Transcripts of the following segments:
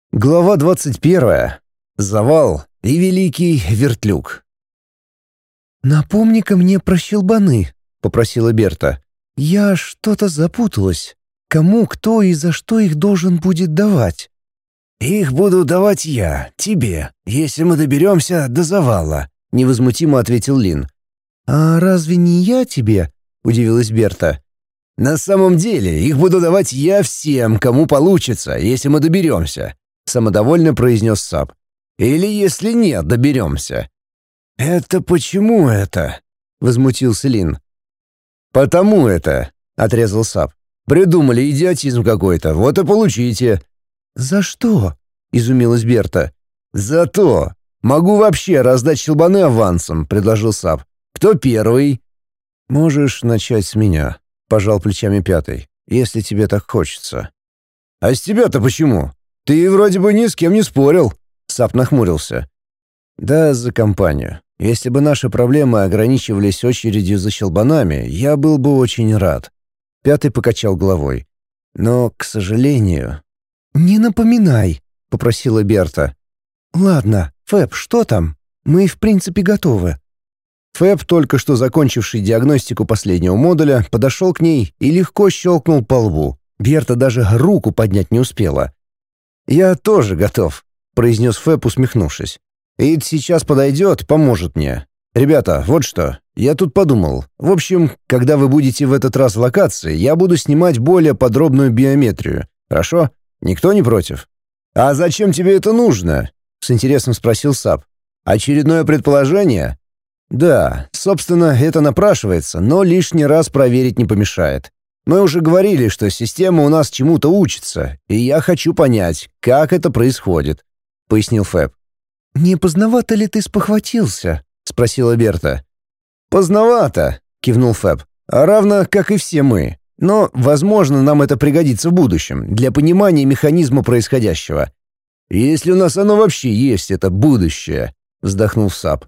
Глава 21. Завал и великий вертлюг. «Напомни-ка мне про щелбаны», — попросила Берта. «Я что-то запуталась. Кому, кто и за что их должен будет давать?» «Их буду давать я, тебе, если мы доберемся до завала», — невозмутимо ответил Лин. «А разве не я тебе?» — удивилась Берта. «На самом деле их буду давать я всем, кому получится, если мы доберемся», — самодовольно произнес Сап. «Или если нет, доберемся». «Это почему это?» — возмутился Лин. «Потому это», — отрезал Сап. «Придумали идиотизм какой-то, вот и получите». «За что?» — изумилась Берта. «За то. Могу вообще раздать щелбаны авансом», — предложил Сап. «Кто первый?» «Можешь начать с меня», — пожал плечами Пятый, «если тебе так хочется». «А с тебя-то почему? Ты вроде бы ни с кем не спорил», — Сап нахмурился. «Да, за компанию. Если бы наши проблемы ограничивались очередью за щелбанами, я был бы очень рад». Пятый покачал головой. «Но, к сожалению...» «Не напоминай», — попросила Берта. «Ладно, Фэб, что там? Мы, в принципе, готовы». Фэб, только что закончивший диагностику последнего модуля, подошел к ней и легко щелкнул по лбу. Берта даже руку поднять не успела. «Я тоже готов», — произнес Фэб, усмехнувшись. «Эйд сейчас подойдет, поможет мне. Ребята, вот что, я тут подумал. В общем, когда вы будете в этот раз в локации, я буду снимать более подробную биометрию. Хорошо? Никто не против?» «А зачем тебе это нужно?» — с интересом спросил Сап. «Очередное предположение?» «Да, собственно, это напрашивается, но лишний раз проверить не помешает. Мы уже говорили, что система у нас чему-то учится, и я хочу понять, как это происходит», — пояснил Фэб. «Не поздновато ли ты спохватился?» — спросила Берта. «Поздновато», — кивнул Фэб, — «равно как и все мы. Но, возможно, нам это пригодится в будущем, для понимания механизма происходящего. Если у нас оно вообще есть, это будущее», — вздохнул Сап.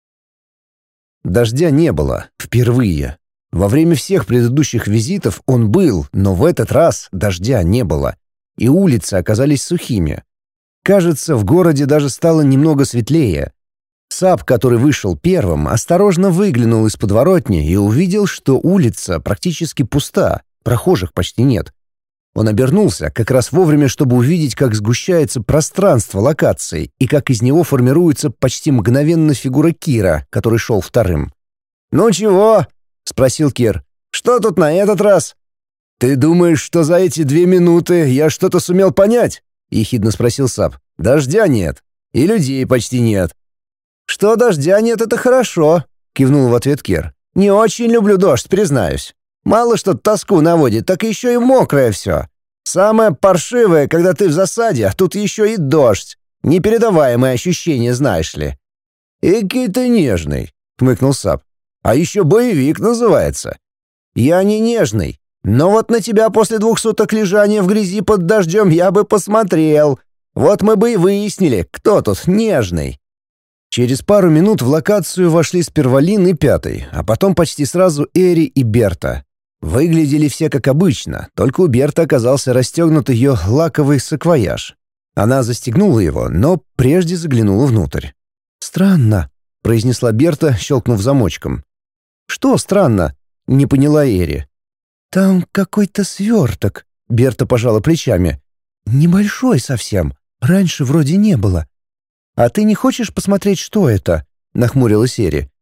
Дождя не было. Впервые. Во время всех предыдущих визитов он был, но в этот раз дождя не было. И улицы оказались сухими. Кажется, в городе даже стало немного светлее. Сап, который вышел первым, осторожно выглянул из подворотни и увидел, что улица практически пуста, прохожих почти нет. Он обернулся как раз вовремя, чтобы увидеть, как сгущается пространство локации и как из него формируется почти мгновенно фигура Кира, который шел вторым. «Ну чего?» — спросил Кир. «Что тут на этот раз?» «Ты думаешь, что за эти 2 минуты я что-то сумел понять?» — ехидно спросил Сап. «Дождя нет. И людей почти нет». «Что дождя нет, это хорошо», — кивнул в ответ Кир. «Не очень люблю дождь, признаюсь. Мало что тоску наводит, так еще и мокрое все. Самое паршивое, когда ты в засаде, а тут еще и дождь. Непередаваемое ощущение, знаешь ли». «Экий ты нежный», — хмыкнул Сап. «А еще боевик называется». «Я не нежный, но вот на тебя после 2 суток лежания в грязи под дождем я бы посмотрел. Вот мы бы и выяснили, кто тут нежный». Через пару минут в локацию вошли сперва Лин и Пятый, а потом почти сразу Эри и Берта. Выглядели все как обычно, только у Берты оказался расстегнут ее лаковый саквояж. Она застегнула его, но прежде заглянула внутрь. «Странно», — произнесла Берта, щелкнув замочком. «Что странно?» — не поняла Эри. «Там какой-то сверток», — Берта пожала плечами. «Небольшой совсем. Раньше вроде не было». «А ты не хочешь посмотреть, что это?» — нахмурилась Эри.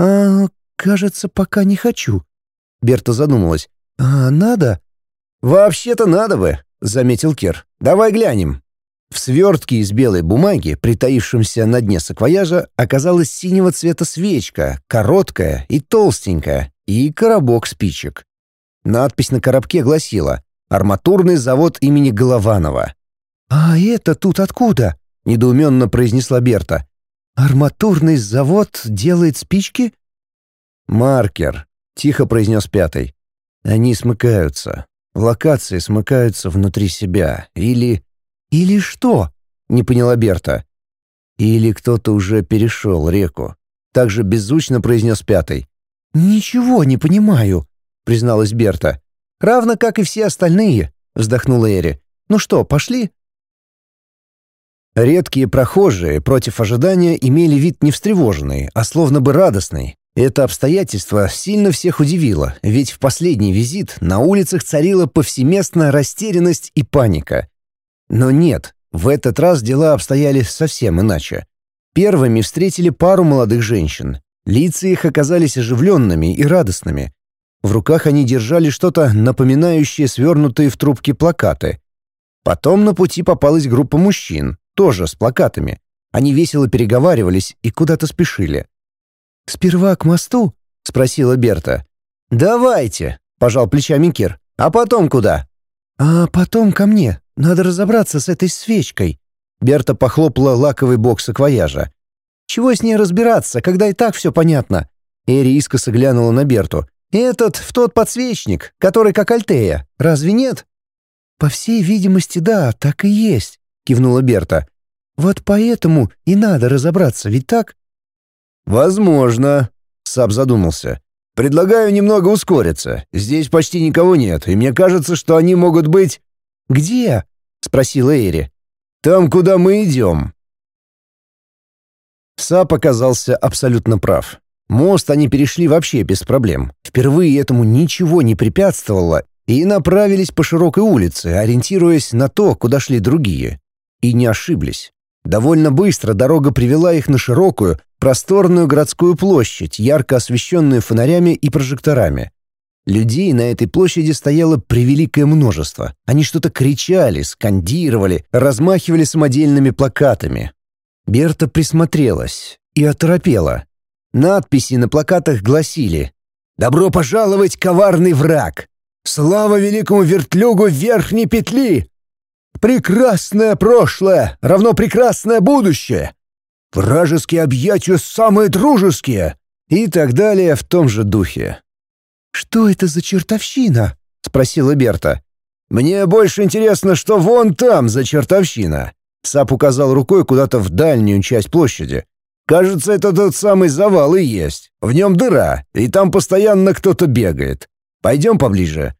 Кажется, пока не хочу». Берта задумалась. «А надо?» «Вообще-то надо бы», — заметил Кир. «Давай глянем». В свертке из белой бумаги, притаившемся на дне саквояжа, оказалась синего цвета свечка, короткая и толстенькая, и коробок спичек. Надпись на коробке гласила «Арматурный завод имени Голованова». «А это тут откуда?» — недоуменно произнесла Берта. «Арматурный завод делает спички?» «Маркер», — тихо произнес Пятый. «Они смыкаются. Локации смыкаются внутри себя. Или...» «Или что?» — не поняла Берта. «Или кто-то уже перешел реку», — также беззвучно произнес Пятый. «Ничего не понимаю», — призналась Берта. «Равно как и все остальные», — вздохнула Эри. «Ну что, пошли?» Редкие прохожие против ожидания имели вид не встревоженный, а словно бы радостный. Это обстоятельство сильно всех удивило, ведь в последний визит на улицах царила повсеместно растерянность и паника. Но нет, в этот раз дела обстояли совсем иначе. Первыми встретили пару молодых женщин. Лица их оказались оживленными и радостными. В руках они держали что-то напоминающее свернутые в трубки плакаты. Потом на пути попалась группа мужчин, тоже с плакатами. Они весело переговаривались и куда-то спешили. «Сперва к мосту?» — спросила Берта. «Давайте», — пожал плечами Кир. «А потом куда?» «А потом ко мне. Надо разобраться с этой свечкой». Берта похлопала лаковый бок саквояжа. «Чего с ней разбираться, когда и так все понятно?» Эри искоса глянула на Берту. «Этот в тот подсвечник, который как Альтея. Разве нет?» «По всей видимости, да, так и есть», — кивнула Берта. «Вот поэтому и надо разобраться, ведь так?» «Возможно», — Сап задумался. «Предлагаю немного ускориться. Здесь почти никого нет, и мне кажется, что они могут быть...» «Где?» — спросила Эри. «Там, куда мы идем». Сап оказался абсолютно прав. Мост они перешли вообще без проблем. Впервые этому ничего не препятствовало, и направились по широкой улице, ориентируясь на то, куда шли другие. И не ошиблись. Довольно быстро дорога привела их на широкую, просторную городскую площадь, ярко освещенную фонарями и прожекторами. Людей на этой площади стояло превеликое множество. Они что-то кричали, скандировали, размахивали самодельными плакатами. Берта присмотрелась и оторопела. Надписи на плакатах гласили: «Добро пожаловать, коварный враг! Слава великому вертлюгу верхней петли! Прекрасное прошлое равно прекрасное будущее! Вражеские объятия самые дружеские!» И так далее в том же духе. «Что это за чертовщина?» — спросила Берта. «Мне больше интересно, что вон там за чертовщина!» Сап указал рукой куда-то в дальнюю часть площади. «Кажется, это тот самый завал и есть. В нем дыра, и там постоянно кто-то бегает. Пойдем поближе».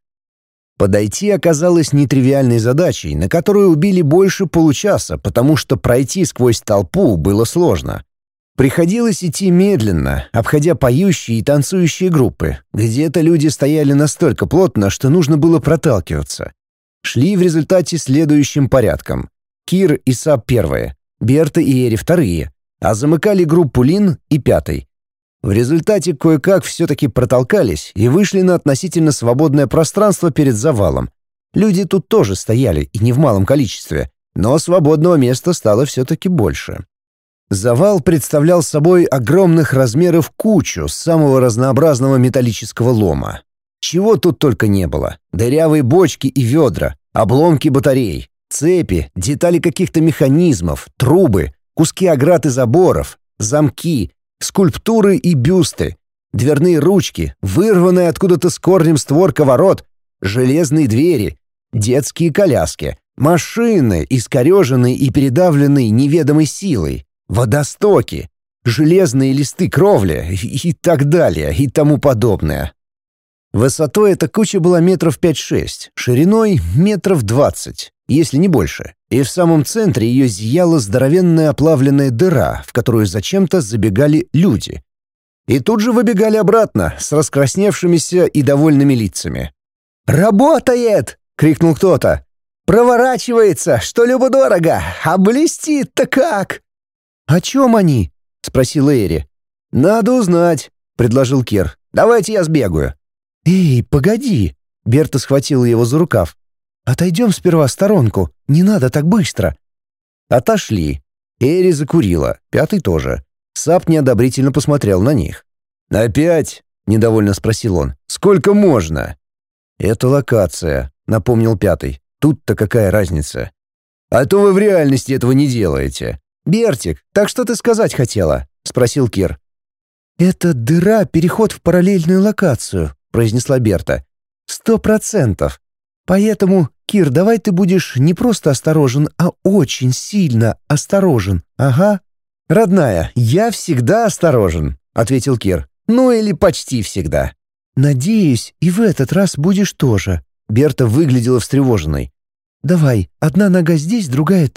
Подойти оказалось нетривиальной задачей, на которую убили больше получаса, потому что пройти сквозь толпу было сложно. Приходилось идти медленно, обходя поющие и танцующие группы. Где-то люди стояли настолько плотно, что нужно было проталкиваться. Шли в результате следующим порядком. Кир и Сап первые, Берта и Эри вторые, а замыкали группу Лин и пятый. В результате кое-как все-таки протолкались и вышли на относительно свободное пространство перед завалом. Люди тут тоже стояли, и не в малом количестве, но свободного места стало все-таки больше. Завал представлял собой огромных размеров кучу самого разнообразного металлического лома. Чего тут только не было. Дырявые бочки и ведра, обломки батарей, цепи, детали каких-то механизмов, трубы, куски оград и заборов, замки, скульптуры и бюсты, дверные ручки, вырванная откуда-то с корнем створка ворот, железные двери, детские коляски, машины, искореженные и передавленные неведомой силой, водостоки, железные листы кровли и так далее, и тому подобное. Высотой эта куча была метров 5-6, шириной метров 20, если не больше, и в самом центре ее зияла здоровенная оплавленная дыра, в которую зачем-то забегали люди. И тут же выбегали обратно с раскрасневшимися и довольными лицами. «Работает!» — крикнул кто-то. «Проворачивается, что любо-дорого, а блестит-то как!» «О чем они?» — спросила Эри. «Надо узнать», — предложил Кир. «Давайте я сбегаю». «Эй, погоди!» — Берта схватила его за рукав. «Отойдем сперва в сторонку, не надо так быстро». Отошли. Эри закурила, пятый тоже. Сап неодобрительно посмотрел на них. «Опять?» — недовольно спросил он. «Сколько можно?» «Это локация», — напомнил пятый. «Тут-то какая разница?» «А то вы в реальности этого не делаете». «Бертик, так что ты сказать хотела?» — спросил Кир. «Это дыра — переход в параллельную локацию», — произнесла Берта. 100%. Поэтому, Кир, давай ты будешь не просто осторожен, а очень сильно осторожен. Ага». «Родная, я всегда осторожен», — ответил Кир. «Ну или почти всегда». «Надеюсь, и в этот раз будешь тоже». Берта выглядела встревоженной. «Давай, одна нога здесь, другая там.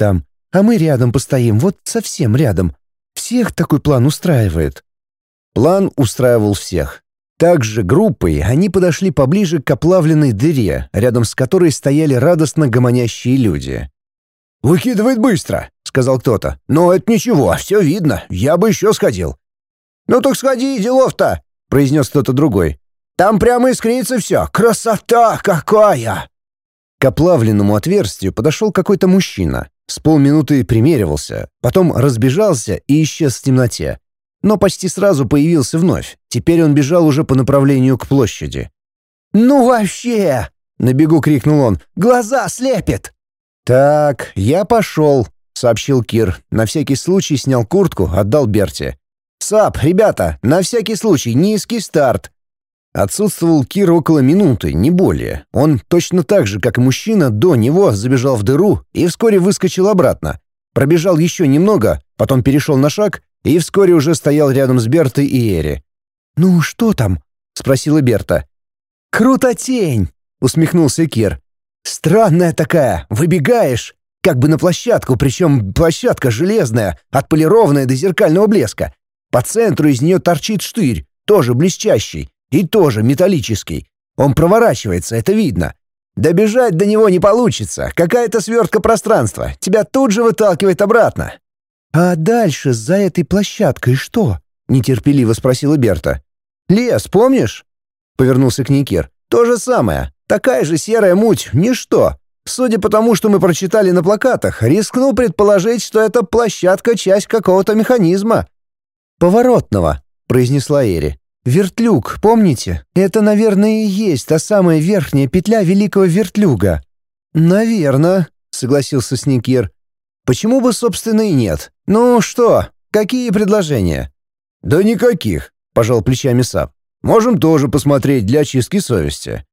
а мы рядом постоим, вот совсем рядом. Всех такой план устраивает». План устраивал всех. Также группой они подошли поближе к оплавленной дыре, рядом с которой стояли радостно гомонящие люди. «Выкидывает быстро», — сказал кто-то. «Но это ничего, все видно, я бы еще сходил». «Ну так сходи, делов-то», — произнес кто-то другой. «Там прямо искрится все, красота какая!» К оплавленному отверстию подошел какой-то мужчина. С полминуты примеривался, потом разбежался и исчез в темноте. Но почти сразу появился вновь. Теперь он бежал уже по направлению к площади. «Ну вообще!» — на бегу крикнул он. «Глаза слепит!» «Так, я пошел», — сообщил Кир. На всякий случай снял куртку, отдал Берте. «Сап, ребята, на всякий случай низкий старт». Отсутствовал Кир около минуты, не более. Он точно так же, как и мужчина, до него забежал в дыру и вскоре выскочил обратно. Пробежал еще немного, потом перешел на шаг и вскоре уже стоял рядом с Бертой и Эри. «Ну, что там?» — спросила Берта. «Крутотень!» — усмехнулся Кир. «Странная такая, выбегаешь, как бы на площадку, причем площадка железная, отполированная до зеркального блеска. По центру из нее торчит штырь, тоже блестящий, и тоже металлический. Он проворачивается, это видно. Добежать до него не получится, какая-то свертка пространства, тебя тут же выталкивает обратно». «А дальше за этой площадкой что?» — нетерпеливо спросила Берта. «Лес, помнишь?» — повернулся к ней Кир. «То же самое. Такая же серая муть, ничто. Судя по тому, что мы прочитали на плакатах, рискну предположить, что это площадка — часть какого-то механизма». «Поворотного», — произнесла Эри. «Вертлюг, помните? Это, наверное, и есть та самая верхняя петля великого вертлюга». «Наверно», — согласился с ней Кир. «Почему бы, собственно, и нет? Ну что, какие предложения?» «Да никаких», — пожал плечами Сап. «Можем тоже посмотреть для очистки совести».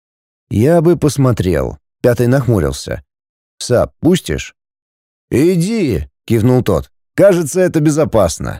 «Я бы посмотрел», — Пятый нахмурился. «Сап, пустишь?» «Иди», — кивнул тот. «Кажется, это безопасно».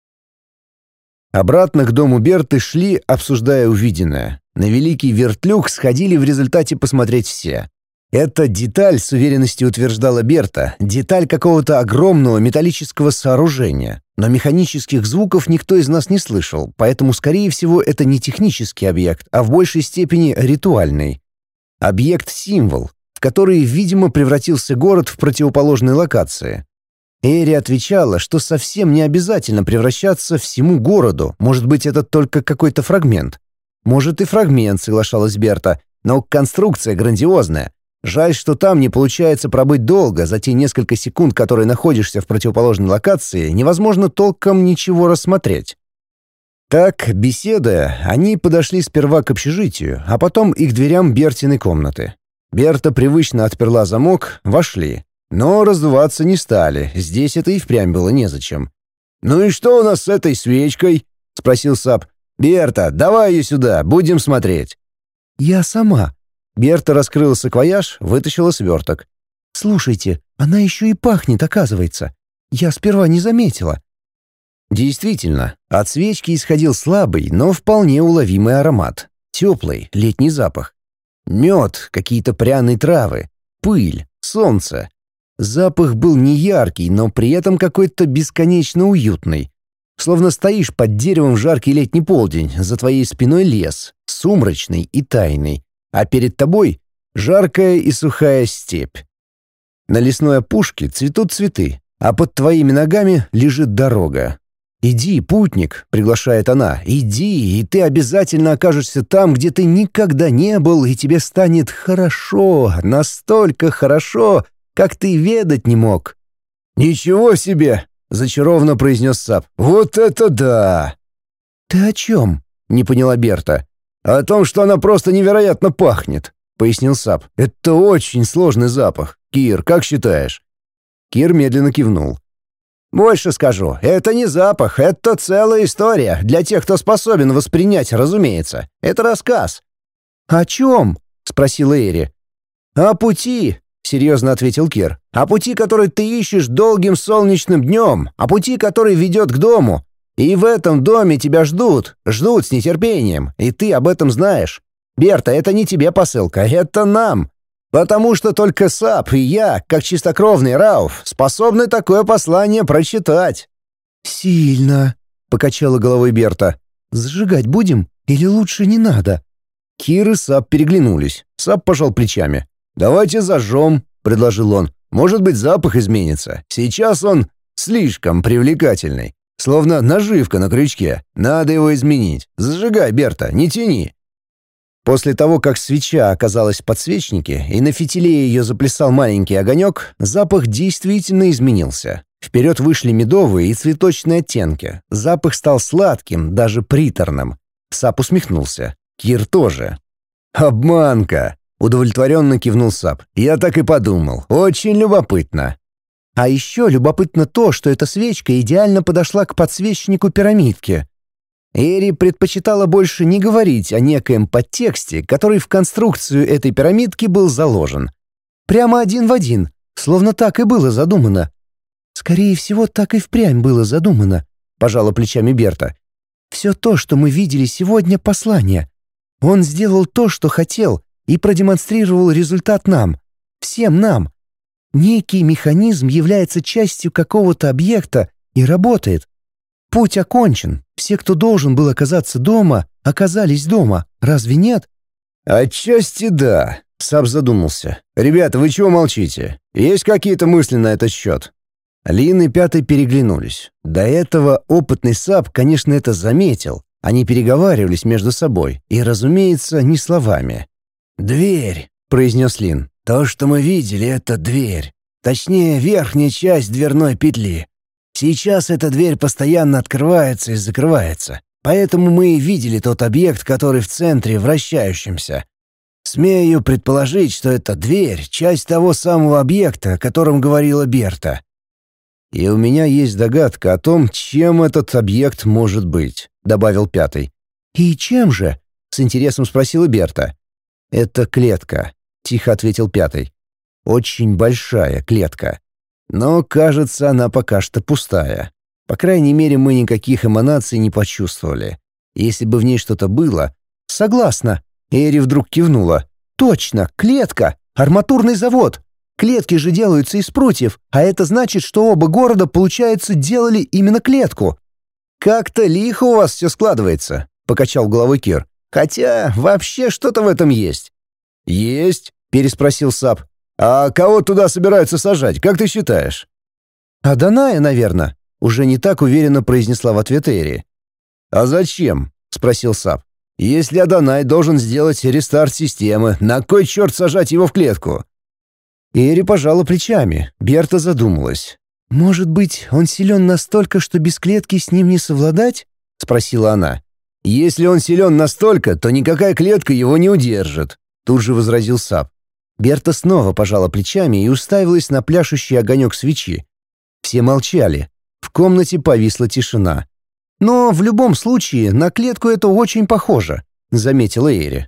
Обратно к дому Берты шли, обсуждая увиденное. На великий вертлюг сходили в результате посмотреть все. Эта деталь, с уверенностью утверждала Берта, деталь какого-то огромного металлического сооружения. Но механических звуков никто из нас не слышал, поэтому, скорее всего, это не технический объект, а в большей степени ритуальный. Объект-символ, в который, видимо, превратился город в противоположной локации. Эри отвечала, что совсем не обязательно превращаться всему городу, может быть, это только какой-то фрагмент. Может и фрагмент, соглашалась Берта, но конструкция грандиозная. Жаль, что там не получается пробыть долго, за те несколько секунд, которые находишься в противоположной локации, невозможно толком ничего рассмотреть. Так, беседуя, они подошли сперва к общежитию, а потом и к дверям Бертиной комнаты. Берта привычно отперла замок, вошли. Но раздуваться не стали, здесь это и впрямь было незачем. «Ну и что у нас с этой свечкой?» — спросил Сап. «Берта, давай ее сюда, будем смотреть». «Я сама». Берта раскрыла саквояж, вытащила сверток. «Слушайте, она еще и пахнет, оказывается. Я сперва не заметила». Действительно, от свечки исходил слабый, но вполне уловимый аромат. Теплый, летний запах. Мед, какие-то пряные травы, пыль, солнце. Запах был не яркий, но при этом какой-то бесконечно уютный. Словно стоишь под деревом в жаркий летний полдень, за твоей спиной лес, сумрачный и тайный, а перед тобой жаркая и сухая степь. На лесной опушке цветут цветы, а под твоими ногами лежит дорога. «Иди, путник», — приглашает она, — «иди, и ты обязательно окажешься там, где ты никогда не был, и тебе станет хорошо, настолько хорошо, как ты ведать не мог». «Ничего себе!» — зачарованно произнес Сап. «Вот это да!» «Ты о чем?» — не поняла Берта. «О том, что она просто невероятно пахнет», — пояснил Сап. «Это очень сложный запах. Кир, как считаешь?» Кир медленно кивнул. «Больше скажу. Это не запах, это целая история. Для тех, кто способен воспринять, разумеется. Это рассказ». «О чем?» — спросила Эри. «О пути», — серьезно ответил Кир. «О пути, который ты ищешь долгим солнечным днем, о пути, который ведет к дому. И в этом доме тебя ждут с нетерпением, и ты об этом знаешь. Берта, это не тебе посылка, это нам». Потому что только САП и я, как чистокровный Рауф, способны такое послание прочитать». «Сильно», — покачала головой Берта. «Зажигать будем или лучше не надо?» Кир и САП переглянулись. САП пожал плечами. «Давайте зажжем», — предложил он. «Может быть, запах изменится. Сейчас он слишком привлекательный. Словно наживка на крючке. Надо его изменить. Зажигай, Берта, не тяни». После того, как свеча оказалась в подсвечнике и на фитиле ее заплясал маленький огонек, запах действительно изменился. Вперед вышли медовые и цветочные оттенки. Запах стал сладким, даже приторным. САП усмехнулся. Кир тоже. «Обманка!» — удовлетворенно кивнул САП. «Я так и подумал. Очень любопытно». А еще любопытно то, что эта свечка идеально подошла к подсвечнику пирамидки. Эри предпочитала больше не говорить о некоем подтексте, который в конструкцию этой пирамидки был заложен. Прямо один в один, словно так и было задумано. «Скорее всего, так и впрямь было задумано», — пожала плечами Берта. «Все то, что мы видели сегодня, послание. Он сделал то, что хотел, и продемонстрировал результат нам, всем нам. Некий механизм является частью какого-то объекта и работает. Путь окончен. Все, кто должен был оказаться дома, оказались дома. Разве нет?» «Отчасти да», — САП задумался. «Ребята, вы чего молчите? Есть какие-то мысли на этот счет?» Лин и Пятый переглянулись. До этого опытный САП, конечно, это заметил. Они переговаривались между собой, и, разумеется, не словами. «Дверь», — произнес Лин. «То, что мы видели, — это дверь. Точнее, верхняя часть дверной петли. Сейчас эта дверь постоянно открывается и закрывается. Поэтому мы и видели тот объект, который в центре вращающимся. Смею предположить, что эта дверь — часть того самого объекта, о котором говорила Берта. И у меня есть догадка о том, чем этот объект может быть», — добавил Пятый. «И чем же?» — с интересом спросила Берта. «Это клетка», — тихо ответил Пятый. «Очень большая клетка. Но, кажется, она пока что пустая. По крайней мере, мы никаких эманаций не почувствовали. Если бы в ней что-то было...» «Согласна», — Эри вдруг кивнула. «Точно, клетка, арматурный завод. Клетки же делаются из прутьев, а это значит, что оба города, получается, делали именно клетку». «Как-то лихо у вас все складывается», — покачал головой Кир. «Хотя вообще что-то в этом есть». «Есть?» — переспросил САП. «А кого туда собираются сажать, как ты считаешь?» «Аданая, наверное», — уже не так уверенно произнесла в ответ Эри. «А зачем?» — спросил САП. «Если Аданай должен сделать рестарт системы, на кой черт сажать его в клетку?» Эри пожала плечами, Берта задумалась. «Может быть, он силен настолько, что без клетки с ним не совладать?» — спросила она. «Если он силен настолько, то никакая клетка его не удержит», — тут же возразил САП. Берта снова пожала плечами и уставилась на пляшущий огонек свечи. Все молчали. В комнате повисла тишина. «Но в любом случае на клетку это очень похоже», — заметила Эри.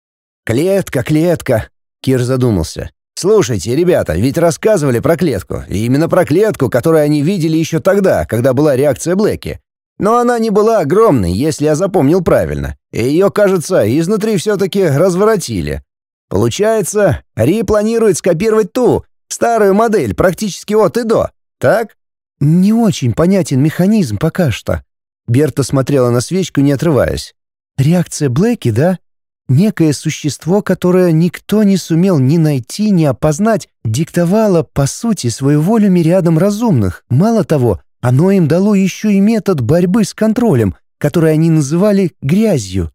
«Клетка, клетка», — Кир задумался. «Слушайте, ребята, ведь рассказывали про клетку. И именно про клетку, которую они видели еще тогда, когда была реакция Блэки. Но она не была огромной, если я запомнил правильно. И ее, кажется, изнутри все-таки разворотили. Получается, Ри планирует скопировать ту, старую модель, практически от и до. Так?» «Не очень понятен механизм пока что». Берта смотрела на свечку, не отрываясь. «Реакция Блэки, да? Некое существо, которое никто не сумел ни найти, ни опознать, диктовало, по сути, свою волю мириадам разумных. Мало того, оно им дало еще и метод борьбы с контролем, который они называли «грязью».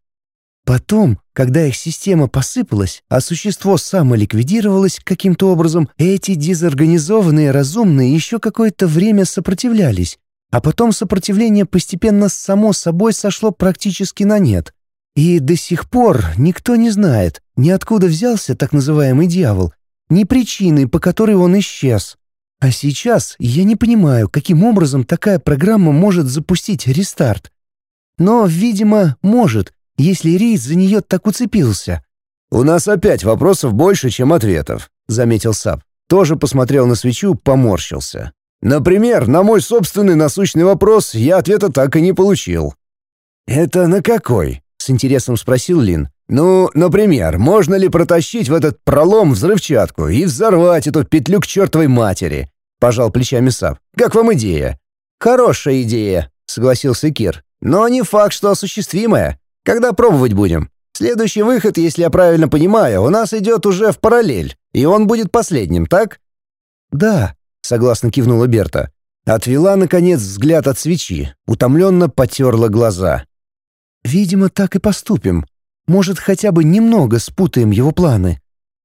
Потом, когда их система посыпалась, а существо самоликвидировалось каким-то образом, эти дезорганизованные разумные еще какое-то время сопротивлялись, а потом сопротивление постепенно само собой сошло практически на нет. И до сих пор никто не знает, ни откуда взялся так называемый дьявол, ни причины, по которой он исчез. А сейчас я не понимаю, каким образом такая программа может запустить рестарт. Но, видимо, может, если Рид за нее так уцепился. «У нас опять вопросов больше, чем ответов», — заметил САП. Тоже посмотрел на свечу, поморщился. «Например, на мой собственный насущный вопрос я ответа так и не получил». «Это на какой?» — с интересом спросил Лин. «Ну, например, можно ли протащить в этот пролом взрывчатку и взорвать эту петлю к чертовой матери?» — пожал плечами Сап. «Как вам идея?» «Хорошая идея», — согласился Кир. «Но не факт, что осуществимая. Когда пробовать будем? Следующий выход, если я правильно понимаю, у нас идет уже в параллель, и он будет последним, так?» «Да», — согласно кивнула Берта. Отвела, наконец, взгляд от свечи, утомленно потерла глаза. «Видимо, так и поступим. Может, хотя бы немного спутаем его планы».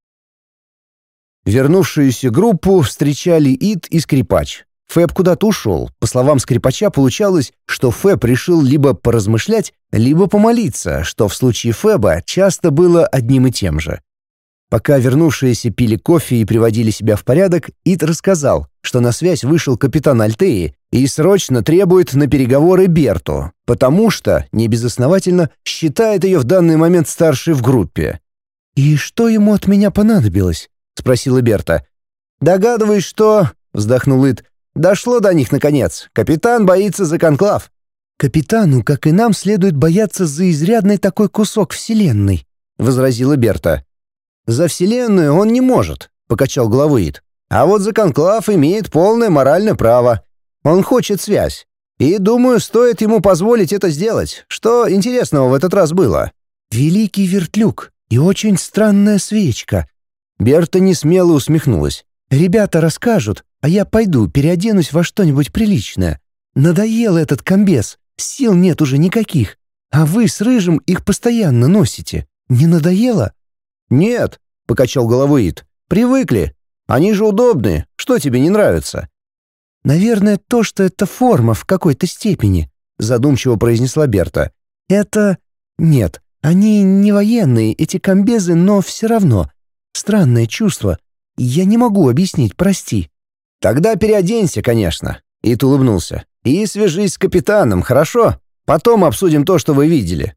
Вернувшуюся группу встречали Ид и Скрипач. Фэб куда-то ушел. По словам Скрипача, получалось, что Фэб решил либо поразмышлять, либо помолиться, что в случае Фэба часто было одним и тем же. Пока вернувшиеся пили кофе и приводили себя в порядок, Ид рассказал, что на связь вышел капитан Альтеи и срочно требует на переговоры Берту, потому что, небезосновательно, считает ее в данный момент старшей в группе. «И что ему от меня понадобилось?» — спросила Берта. «Догадываюсь, что...» — вздохнул Ид. «Дошло до них, наконец. Капитан боится за конклав». «Капитану, как и нам, следует бояться за изрядный такой кусок вселенной», — возразила Берта. «За вселенную он не может», — покачал головой Ид. «А вот за конклав имеет полное моральное право. Он хочет связь. И, думаю, стоит ему позволить это сделать. Что интересного в этот раз было?» «Великий вертлюг и очень странная свечка». Берта несмело усмехнулась. «Ребята расскажут, а я пойду переоденусь во что-нибудь приличное. Надоел этот комбез, сил нет уже никаких. А вы с Рыжим их постоянно носите. Не надоело?» «Нет», — покачал головой Ид. «Привыкли. Они же удобные. Что тебе не нравится?» «Наверное, то, что это форма в какой-то степени», — задумчиво произнесла Берта. «Это... Нет, они не военные, эти комбезы, но все равно. Странное чувство. Я не могу объяснить, прости». «Тогда переоденься, конечно», — Ид улыбнулся. «И свяжись с капитаном, хорошо? Потом обсудим то, что вы видели».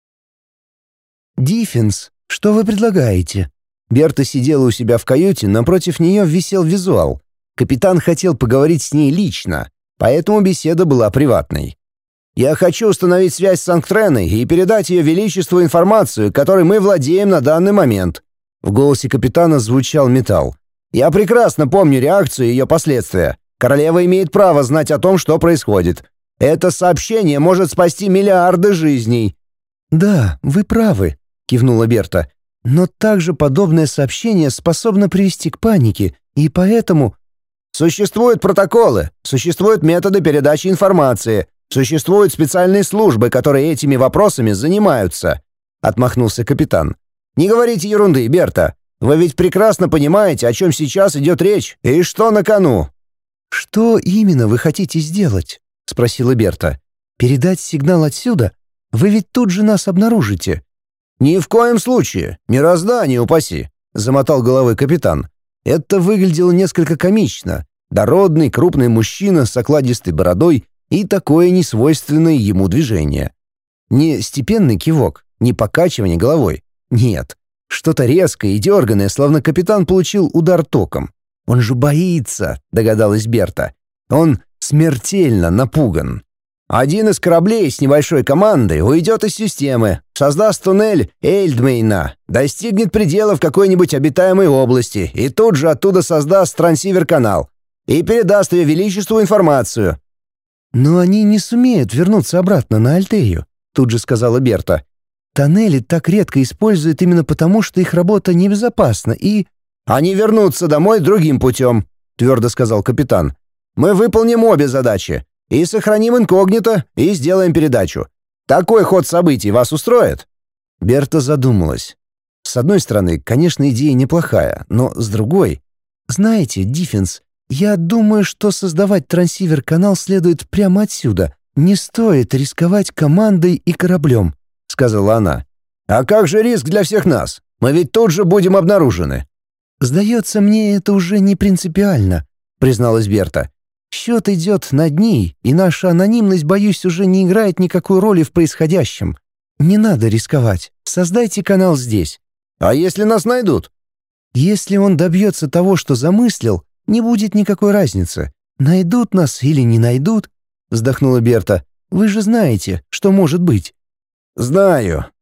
«Диффенс, что вы предлагаете?» Берта сидела у себя в каюте, напротив нее висел визуал. Капитан хотел поговорить с ней лично, поэтому беседа была приватной. «Я хочу установить связь с Санктреной и передать ее величеству информацию, которой мы владеем на данный момент». В голосе капитана звучал металл. «Я прекрасно помню реакцию и ее последствия. Королева имеет право знать о том, что происходит. Это сообщение может спасти миллиарды жизней». «Да, вы правы», — кивнула Берта. «Но также подобное сообщение способно привести к панике, и поэтому...» «Существуют протоколы, существуют методы передачи информации, существуют специальные службы, которые этими вопросами занимаются», — отмахнулся капитан. «Не говорите ерунды, Берта. Вы ведь прекрасно понимаете, о чем сейчас идет речь и что на кону». «Что именно вы хотите сделать?» — спросила Берта. «Передать сигнал отсюда? Вы ведь тут же нас обнаружите». «Ни в коем случае. Мироздание упаси», — замотал головой капитан. Это выглядело несколько комично. Дородный, крупный мужчина с окладистой бородой и такое несвойственное ему движение. Не степенный кивок, не покачивание головой. Нет, что-то резкое и дерганое, словно капитан получил удар током. «Он же боится», — догадалась Берта. «Он смертельно напуган». «Один из кораблей с небольшой командой уйдет из системы, создаст туннель Эльдмейна, достигнет пределов какой-нибудь обитаемой области и тут же оттуда создаст трансивер-канал и передаст ее величеству информацию». «Но они не сумеют вернуться обратно на Альтею», — тут же сказала Берта. «Тоннели так редко используют именно потому, что их работа небезопасна и...» «Они вернутся домой другим путем», — твердо сказал капитан. «Мы выполним обе задачи. И сохраним инкогнито, и сделаем передачу. Такой ход событий вас устроит?» Берта задумалась. С одной стороны, конечно, идея неплохая, но с другой... «Знаете, Диффенс, я думаю, что создавать трансивер-канал следует прямо отсюда. Не стоит рисковать командой и кораблем», — сказала она. «А как же риск для всех нас? Мы ведь тут же будем обнаружены». «Сдается мне, это уже не принципиально», — призналась Берта. «Счет идет на дни, и наша анонимность, боюсь, уже не играет никакой роли в происходящем. Не надо рисковать. Создайте канал здесь». «А если нас найдут?» «Если он добьется того, что замыслил, не будет никакой разницы. Найдут нас или не найдут», — вздохнула Берта. «Вы же знаете, что может быть». «Знаю».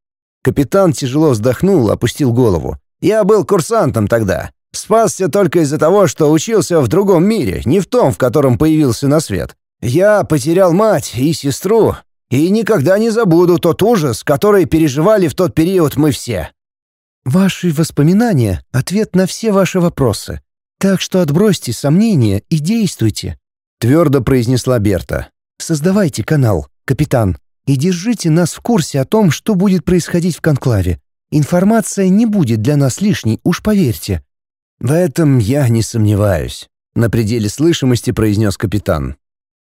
Капитан тяжело вздохнул, опустил голову. «Я был курсантом тогда. Спасся только из-за того, что учился в другом мире, не в том, в котором появился на свет. Я потерял мать и сестру, и никогда не забуду тот ужас, который переживали в тот период мы все». «Ваши воспоминания — ответ на все ваши вопросы. Так что отбросьте сомнения и действуйте», — твердо произнесла Берта. «Создавайте канал, капитан, и держите нас в курсе о том, что будет происходить в конклаве. Информация не будет для нас лишней, уж поверьте». «В этом я не сомневаюсь», — на пределе слышимости произнес капитан.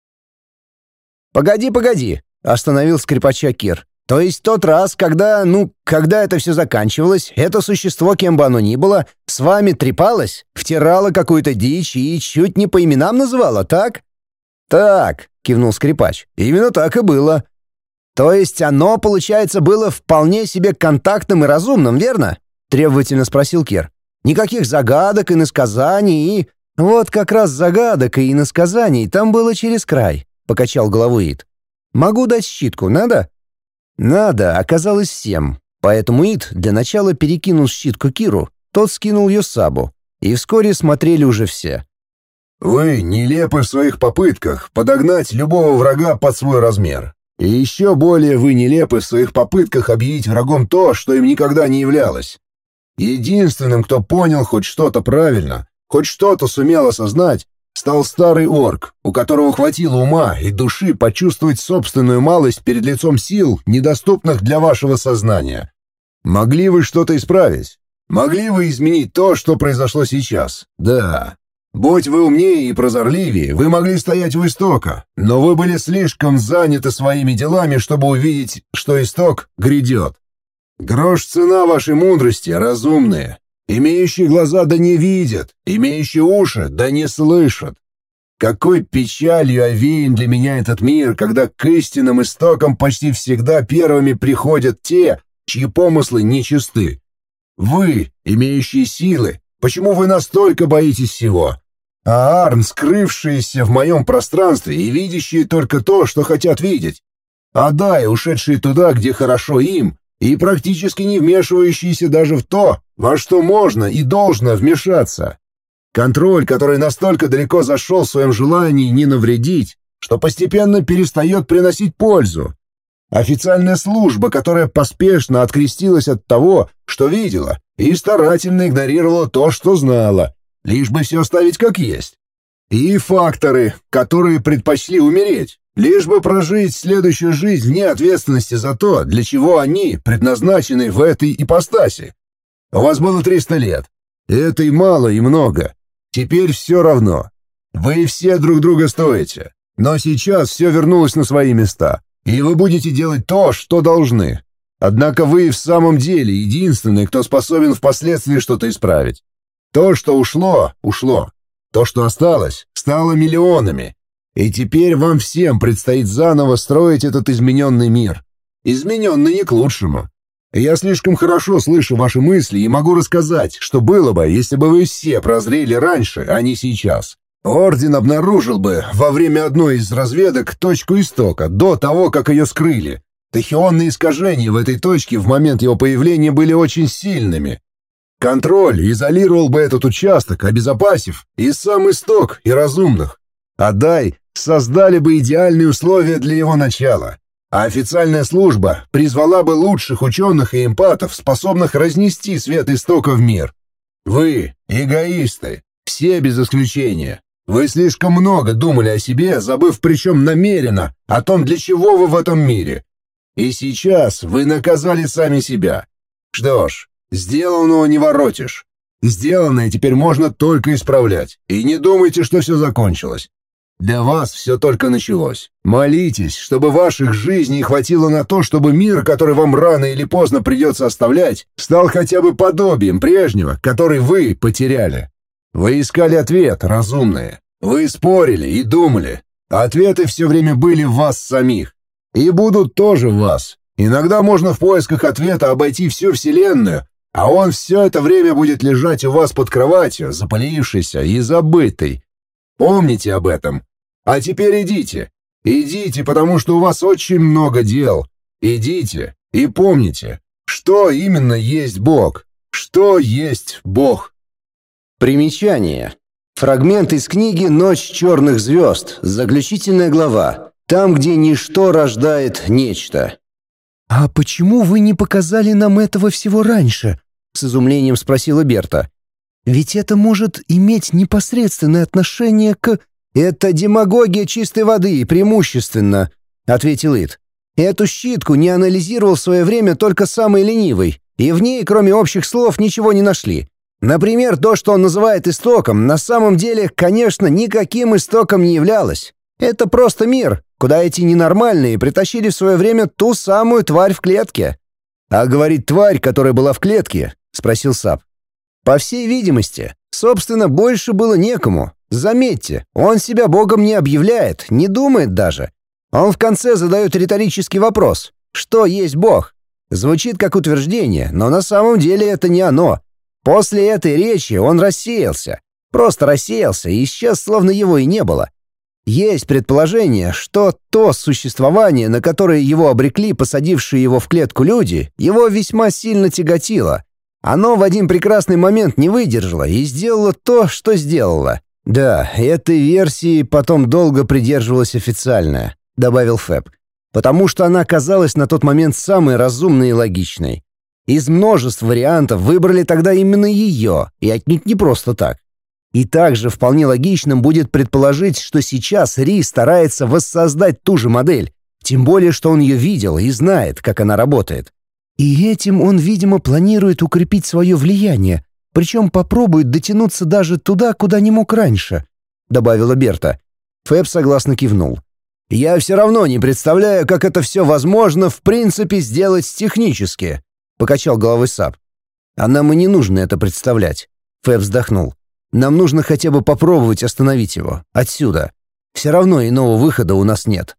«Погоди», — остановил скрипача Кир. «То есть тот раз, когда это все заканчивалось, это существо, кем бы оно ни было, с вами трепалось, втирало какую-то дичь и чуть не по именам называло, так?» «Так», — кивнул скрипач, — «именно так и было». «То есть оно, получается, было вполне себе контактным и разумным, верно?» — требовательно спросил Кир. «Никаких загадок, иносказаний и...» «Вот как раз загадок и иносказаний там было через край», — покачал головой Ид. «Могу дать щитку, надо?» Надо оказалось всем, поэтому Ид для начала перекинул щитку Киру, тот скинул ее Сабу, и вскоре смотрели уже все. «Вы нелепы в своих попытках подогнать любого врага под свой размер. И еще более вы нелепы в своих попытках объявить врагом то, что им никогда не являлось. Единственным, кто понял хоть что-то правильно, хоть что-то сумел осознать, стал старый орк, у которого хватило ума и души почувствовать собственную малость перед лицом сил, недоступных для вашего сознания. Могли вы что-то исправить? Могли вы изменить то, что произошло сейчас? Да. Будь вы умнее и прозорливее, вы могли стоять у истока, но вы были слишком заняты своими делами, чтобы увидеть, что исток грядет. Грош цена вашей мудрости, разумные. Имеющие глаза да не видят, имеющие уши да не слышат. Какой печалью овеян для меня этот мир, когда к истинным истокам почти всегда первыми приходят те, чьи помыслы нечисты. Вы, имеющие силы, почему вы настолько боитесь всего? А Арн, скрывшиеся в моем пространстве и видящие только то, что хотят видеть. Адай, ушедшие туда, где хорошо им, и практически не вмешивающиеся даже в то, во что можно и должно вмешаться. Контроль, который настолько далеко зашел в своем желании не навредить, что постепенно перестает приносить пользу. Официальная служба, которая поспешно открестилась от того, что видела, и старательно игнорировала то, что знала, лишь бы все оставить как есть. И факторы, которые предпочли умереть, лишь бы прожить следующую жизнь вне ответственности за то, для чего они предназначены в этой ипостаси. У вас было 300 лет. Это и мало, и много. Теперь все равно. Вы все друг друга стоите. Но сейчас все вернулось на свои места, и вы будете делать то, что должны. Однако вы в самом деле единственный, кто способен впоследствии что-то исправить. То, что ушло, ушло. То, что осталось, стало миллионами. И теперь вам всем предстоит заново строить этот измененный мир. Измененный не к лучшему. Я слишком хорошо слышу ваши мысли и могу рассказать, что было бы, если бы вы все прозрели раньше, а не сейчас. Орден обнаружил бы во время одной из разведок точку истока, до того, как ее скрыли. Тахионные искажения в этой точке в момент его появления были очень сильными. Контроль изолировал бы этот участок, обезопасив и сам исток, и разумных. Адай создали бы идеальные условия для его начала, а официальная служба призвала бы лучших ученых и эмпатов, способных разнести свет истока в мир. Вы — эгоисты, все без исключения. Вы слишком много думали о себе, забыв причем намеренно о том, для чего вы в этом мире. И сейчас вы наказали сами себя. Что ж, сделанного не воротишь. Сделанное теперь можно только исправлять. И не думайте, что все закончилось. Для вас все только началось. Молитесь, чтобы ваших жизней хватило на то, чтобы мир, который вам рано или поздно придется оставлять, стал хотя бы подобием прежнего, который вы потеряли. Вы искали ответ, разумные. Вы спорили и думали. Ответы все время были в вас самих. И будут тоже в вас. Иногда можно в поисках ответа обойти всю Вселенную, а он все это время будет лежать у вас под кроватью, запылившийся и забытый. Помните об этом. А теперь идите. Идите, потому что у вас очень много дел. Идите и помните, Что именно есть Бог? Что есть Бог? Примечание. Фрагмент из книги «Ночь черных звезд», заключительная глава. Там, где ничто рождает нечто. «А почему вы не показали нам этого всего раньше?» — с изумлением спросила Берта. «Ведь это может иметь непосредственное отношение к...» «Это демагогия чистой воды, преимущественно», — ответил Ид. «Эту щитку не анализировал в свое время только самый ленивый, и в ней, кроме общих слов, ничего не нашли. Например, то, что он называет истоком, на самом деле, конечно, никаким истоком не являлось. Это просто мир, куда эти ненормальные притащили в свое время ту самую тварь в клетке». «А говорит тварь, которая была в клетке?» — спросил Сап. «По всей видимости, собственно, больше было некому. Заметьте, он себя богом не объявляет, не думает даже. Он в конце задает риторический вопрос: что есть бог? Звучит как утверждение, но на самом деле это не оно. После этой речи он рассеялся. Просто рассеялся и исчез, словно его и не было. Есть предположение, что то существование, на которое его обрекли посадившие его в клетку люди, его весьма сильно тяготило. Оно в один прекрасный момент не выдержало и сделало то, что сделало. «Да, этой версии потом долго придерживалась официальная», — добавил Фэб, «потому что она казалась на тот момент самой разумной и логичной. Из множества вариантов выбрали тогда именно ее, и отнюдь не просто так. И также вполне логичным будет предположить, что сейчас Ри старается воссоздать ту же модель, тем более, что он ее видел и знает, как она работает. И этим он, видимо, планирует укрепить свое влияние, причем попробует дотянуться даже туда, куда не мог раньше», — добавила Берта. Фэб согласно кивнул. «Я все равно не представляю, как это все возможно в принципе сделать технически», — покачал головой Сап. «А нам и не нужно это представлять», — Фэб вздохнул. «Нам нужно хотя бы попробовать остановить его. Отсюда. Все равно иного выхода у нас нет».